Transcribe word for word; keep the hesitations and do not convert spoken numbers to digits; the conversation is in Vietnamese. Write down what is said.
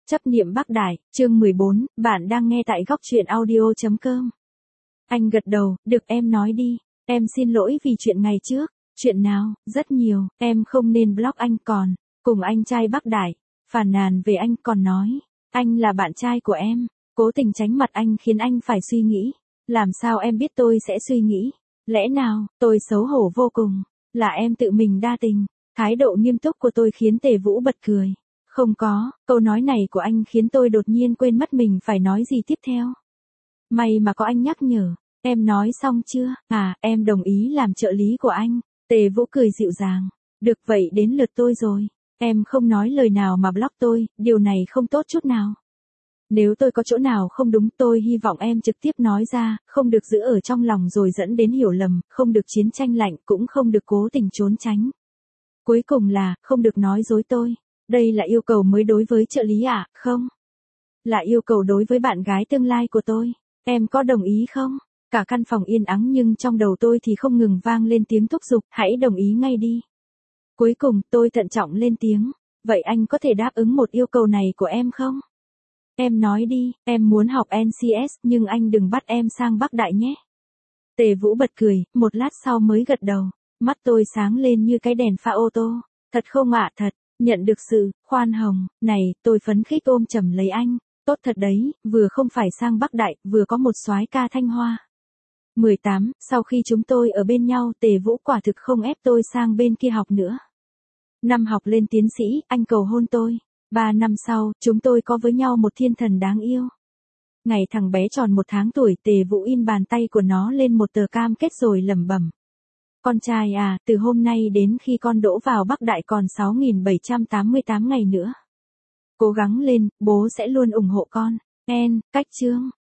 Chấp niệm Bắc Đại, chương mười bốn, bạn đang nghe tại góc truyện audio chấm com. Anh gật đầu, được em nói đi, em xin lỗi vì chuyện ngày trước, chuyện nào, rất nhiều, em không nên block anh còn, cùng anh trai Bắc Đại, phàn nàn về anh còn nói, anh là bạn trai của em, cố tình tránh mặt anh khiến anh phải suy nghĩ, làm sao em biết tôi sẽ suy nghĩ, lẽ nào, tôi xấu hổ vô cùng, là em tự mình đa tình, thái độ nghiêm túc của tôi khiến Tề Vũ bật cười. Không có, câu nói này của anh khiến tôi đột nhiên quên mất mình phải nói gì tiếp theo. May mà có anh nhắc nhở, em nói xong chưa, à, em đồng ý làm trợ lý của anh. Tề Vũ cười dịu dàng, được vậy đến lượt tôi rồi, em không nói lời nào mà block tôi, điều này không tốt chút nào. Nếu tôi có chỗ nào không đúng tôi hy vọng em trực tiếp nói ra, không được giữ ở trong lòng rồi dẫn đến hiểu lầm, không được chiến tranh lạnh cũng không được cố tình trốn tránh. Cuối cùng là, không được nói dối tôi. Đây là yêu cầu mới đối với trợ lý à, không? Là yêu cầu đối với bạn gái tương lai của tôi. Em có đồng ý không? Cả căn phòng yên ắng nhưng trong đầu tôi thì không ngừng vang lên tiếng thúc giục, hãy đồng ý ngay đi. Cuối cùng tôi thận trọng lên tiếng, vậy anh có thể đáp ứng một yêu cầu này của em không? Em nói đi, em muốn học en xê ét nhưng anh đừng bắt em sang Bắc Đại nhé. Tề Vũ bật cười, một lát sau mới gật đầu, mắt tôi sáng lên như cái đèn pha ô tô. Thật không ạ, thật. Nhận được sự khoan hồng này, tôi phấn khích ôm chầm lấy anh, tốt thật đấy, vừa không phải sang Bắc Đại, vừa có một soái ca Thanh Hoa. mười tám, sau khi chúng tôi ở bên nhau, Tề Vũ quả thực không ép tôi sang bên kia học nữa. Năm học lên tiến sĩ, anh cầu hôn tôi. Ba năm sau, chúng tôi có với nhau một thiên thần đáng yêu. Ngày thằng bé tròn một tháng tuổi, Tề Vũ in bàn tay của nó lên một tờ cam kết rồi lẩm bẩm. Con trai à, từ hôm nay đến khi con đỗ vào Bắc Đại còn sáu nghìn bảy trăm tám mươi tám ngày nữa. Cố gắng lên, bố sẽ luôn ủng hộ con. En, cách chương.